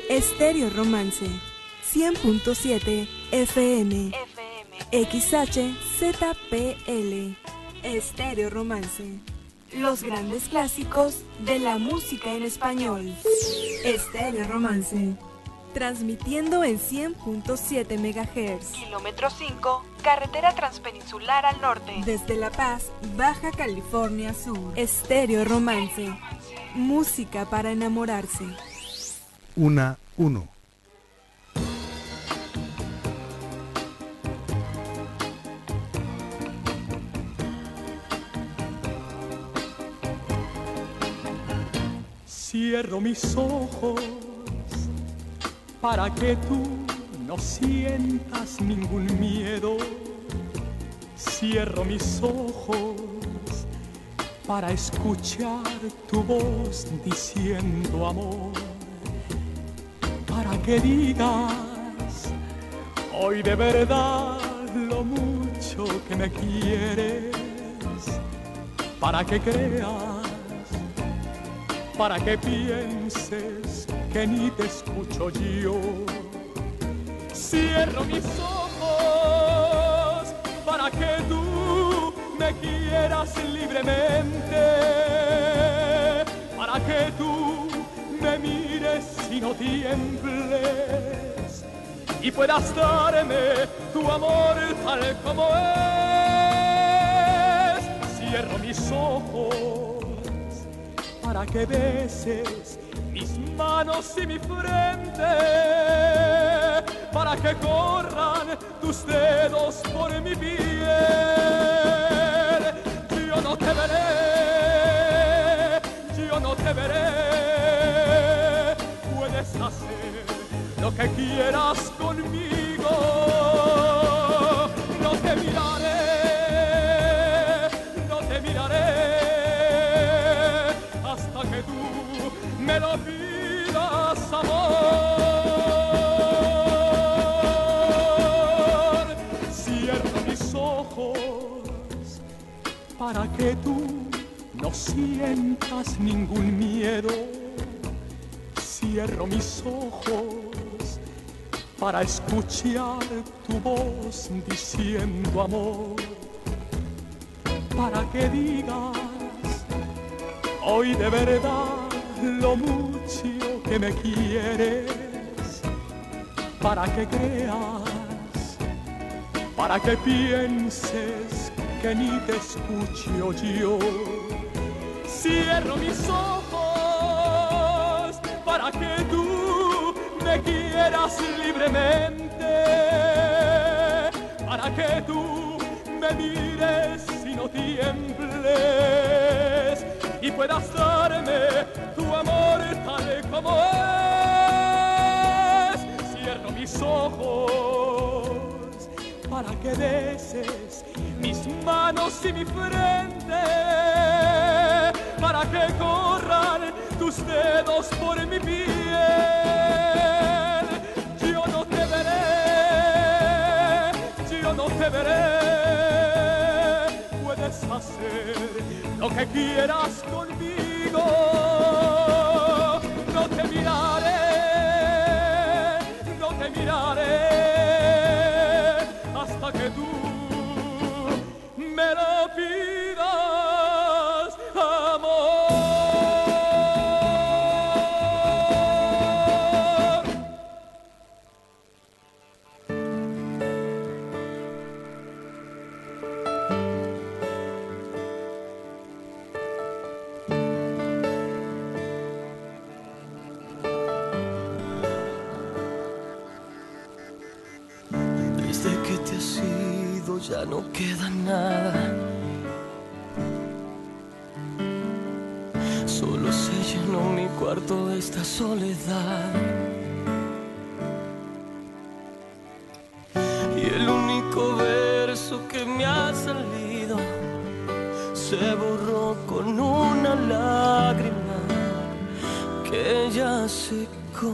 Estéreo Romance, 100.7 FM, XHZPL. Estéreo Romance, los grandes clásicos de la música en español. Estéreo Romance, transmitiendo en 100.7 MHz. Kilómetro 5, carretera transpeninsular al norte. Desde La Paz, Baja California Sur. Estéreo Romance, música para enamorarse. 1. Cierro mis ojos para que tú no sientas ningún miedo. Cierro mis ojos para escuchar tu voz diciendo amor. Para que digas hoy de verdad lo mucho que me quieres. Para que creas, para que pienses que ni te escucho yo. Cierro mis ojos para que tú me quieras libremente, para que tú me mires y no tiembles y puedas darme tu amor tal como es. Cierro mis ojos para que beses mis manos y mi frente, para que corran tus dedos por mi piel. Yo no te veré, yo no te veré, puedes hacer lo que quieras conmigo. No te miraré, no te miraré, que tú me lo pidas, amor. Cierro mis ojos para que tú no sientas ningún miedo. Cierro mis ojos para escuchar tu voz diciendo amor. Para que digas hoy de verdad lo mucho que me quieres. Para que creas, para que pienses que ni te escucho yo. Cierro mis ojos para que tú me quieras libremente, para que tú me mires y no tiembles y puedas darme tu amor tal como es. Cierro mis ojos para que beses mis manos y mi frente, para que corran tus dedos por mi piel. Yo no te veré, yo no te veré, puedes hacer lo que quieras conmigo. No te miraré, no te miraré, hasta que tú me lo pidas, amor. Ya no queda nada, solo se llenó mi cuarto de esta soledad. Y el único verso que me ha salido se borró con una lágrima que ya secó.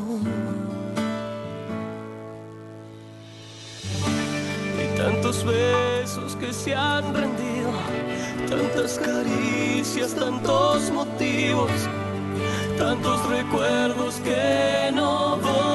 Tantos besos que se han rendido, tantas caricias, tantos motivos, tantos recuerdos que no voy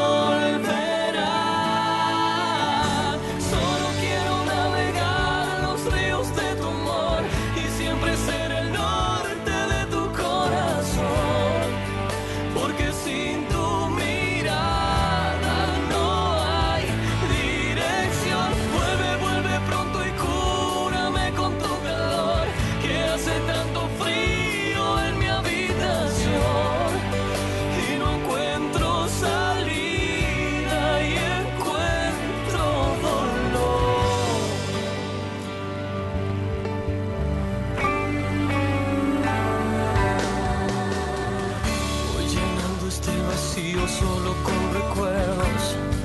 vacío solo con recuerdos.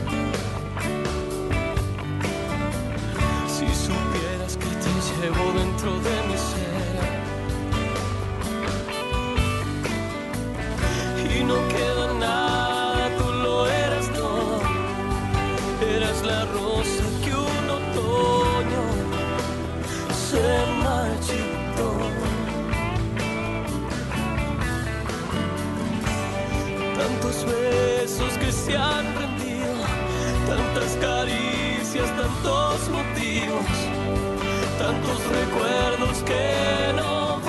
Si supieras que te llevo dentro de mi ser y no queda nada, tú lo eras, no. Eras la rosa que un otoño se marchitó. Tantos besos que se han rendido, tantas caricias, tantos motivos, tantos recuerdos que no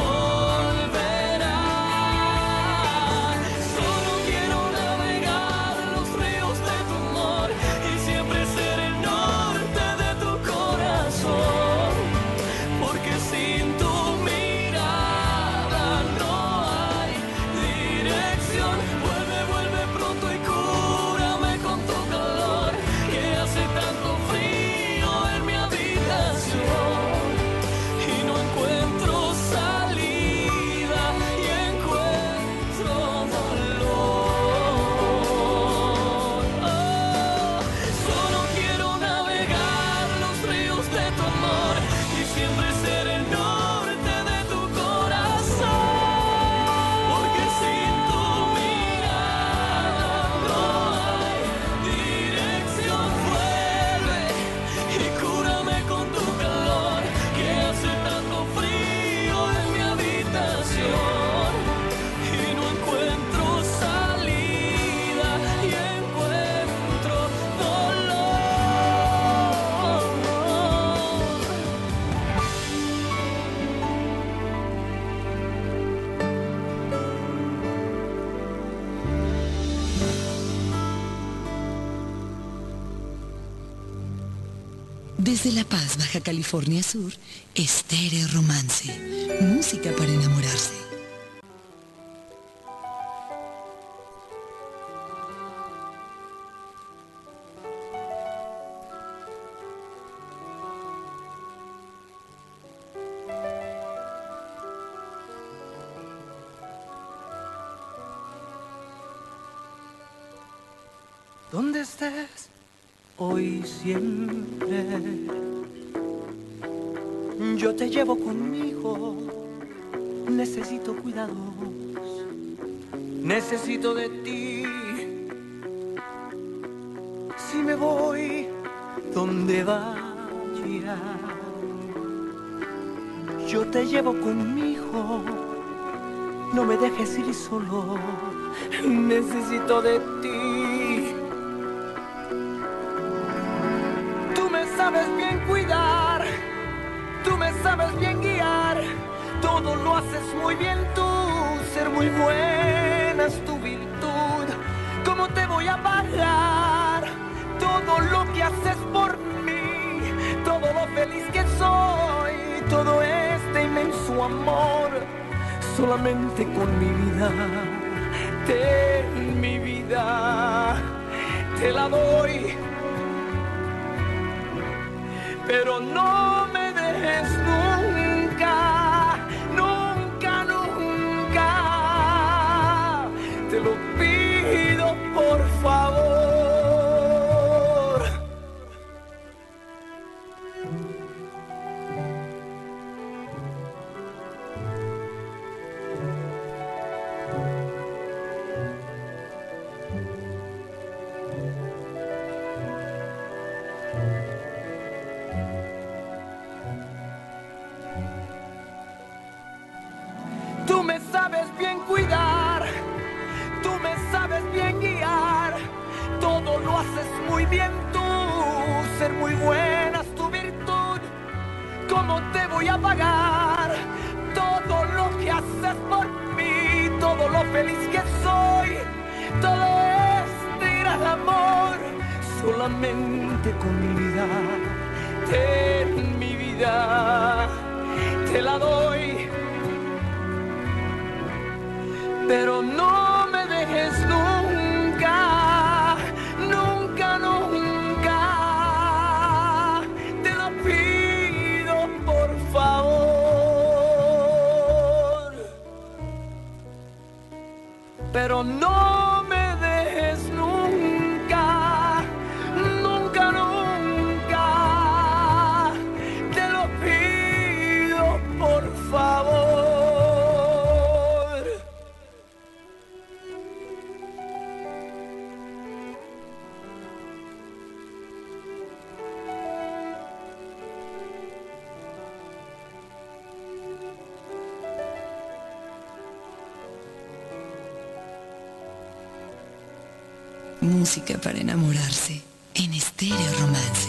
volverán. Solo quiero navegar los ríos de tu amor y siempre ser el norte de tu corazón, porque sin tu mirada no hay dirección. Vuelve pronto y cúrame con tu calor, que hace tanto frío en mi habitación y no encuentro salida y encuentro dolor. Solo quiero navegar los ríos de tu amor y siempre ser el norte de tu corazón, porque sin tu mirada no hay dirección. Vuelve y cúrame con tu calor, que hace tanto frío en mi habitación y no encuentro salida y encuentro dolor. Desde La Paz, Baja California Sur, Estéreo Romance. Música para enamorarse. Donde estés hoy siempre, yo te llevo conmigo. Necesito cuidados, necesito de ti. Si me voy donde vaya, yo te llevo conmigo. No me dejes ir solo, necesito de ti. Tú me sabes bien cuidar, tú me sabes bien guiar, todo lo haces muy bien tú, ser muy buena es tu virtud. ¿Cómo te voy a pagar todo lo que haces por mí, todo lo feliz que soy, todo este inmenso amor? Solamente con mi vida, ten mi vida, te la doy. Pero no me dejes nunca, nunca, nunca. Te lo pido por favor. Tú me sabes bien cuidar, tú me sabes bien guiar, todo lo haces muy bien tú, ser muy buena es tu virtud. ¿Cómo te voy a pagar todo lo que haces por mí, todo lo feliz que soy, todo este gran amor? Solamente con mi vida, ten mi vida, te la doy. Pero no me dejes nunca, nunca, nunca. Te lo pido por favor. Pero no me dejes Música para enamorarse en Estéreo Romance.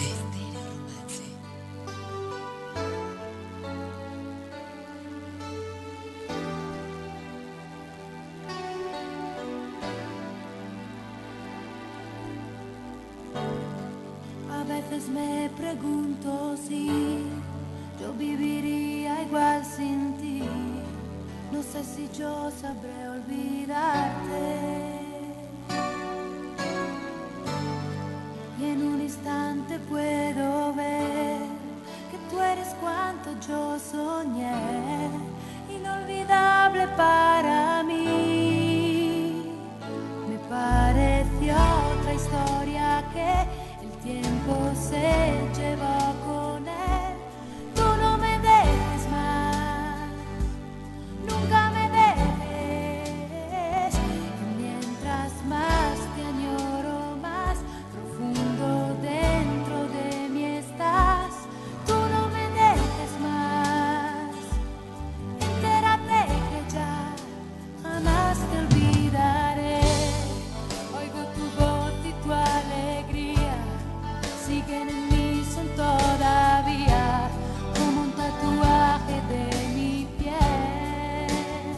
A veces me pregunto si yo viviría igual sin ti. No sé si yo sabré olvidarte. Y en un instante puedo ver que tú eres cuanto yo soñé, inolvidable para mí. Me pareció otra historia que el tiempo se llevó con él. Tú no me dejes más, nunca me dejes. Y mientras más te añoro, más profundo dentro de mí estás. Tú no me dejes más, entérate que ya jamás te olvidaré. Oigo tu voz y tu alegría siguen en mí, son todavía como un tatuaje de mi piel.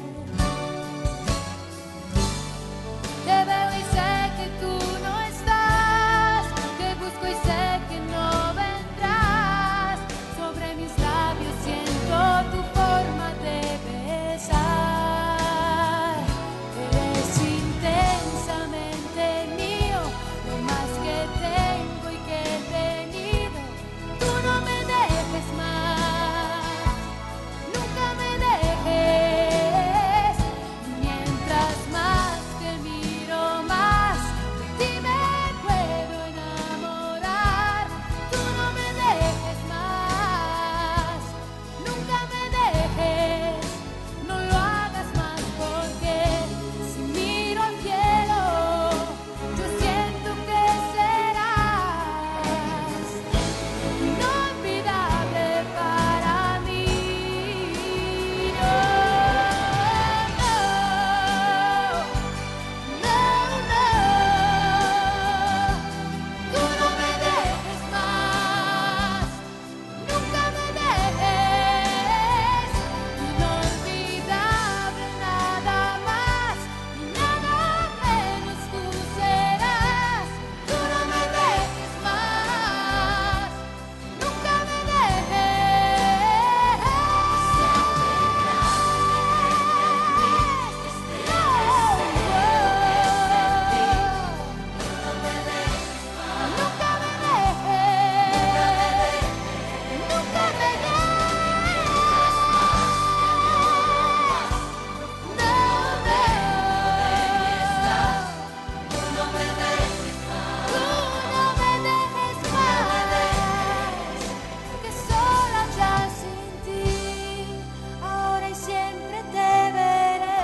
Te veo y sé que tú no estás, te busco y sé que no vendrás. Sobre mis labios siento tu forma de besar. Eres intensamente mío, lo más que tengo y que he tenido. Tú no me dejes más, nunca me dejes. Y mientras más te miro, más de ti me puedo enamorar. Tú no me dejes más, nunca me dejes. No lo hagas más porque si miro al cielo, yo siento que serás inolvidable para mí. No, no, no, no. Tú no me dejes más, nunca me dejes. Inolvidable nada más y nada menos tú serás. Tú no me dejes más, nunca me dejes. Nunca me dejes, nunca me dejes más, que sola ya sin ti, ahora y siempre te veré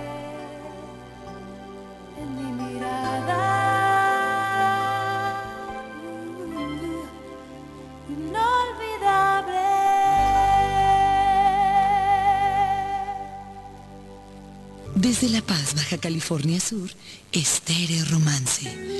en mi mirada. Inolvidable. Desde La Paz, Baja California Sur, Estéreo Romance.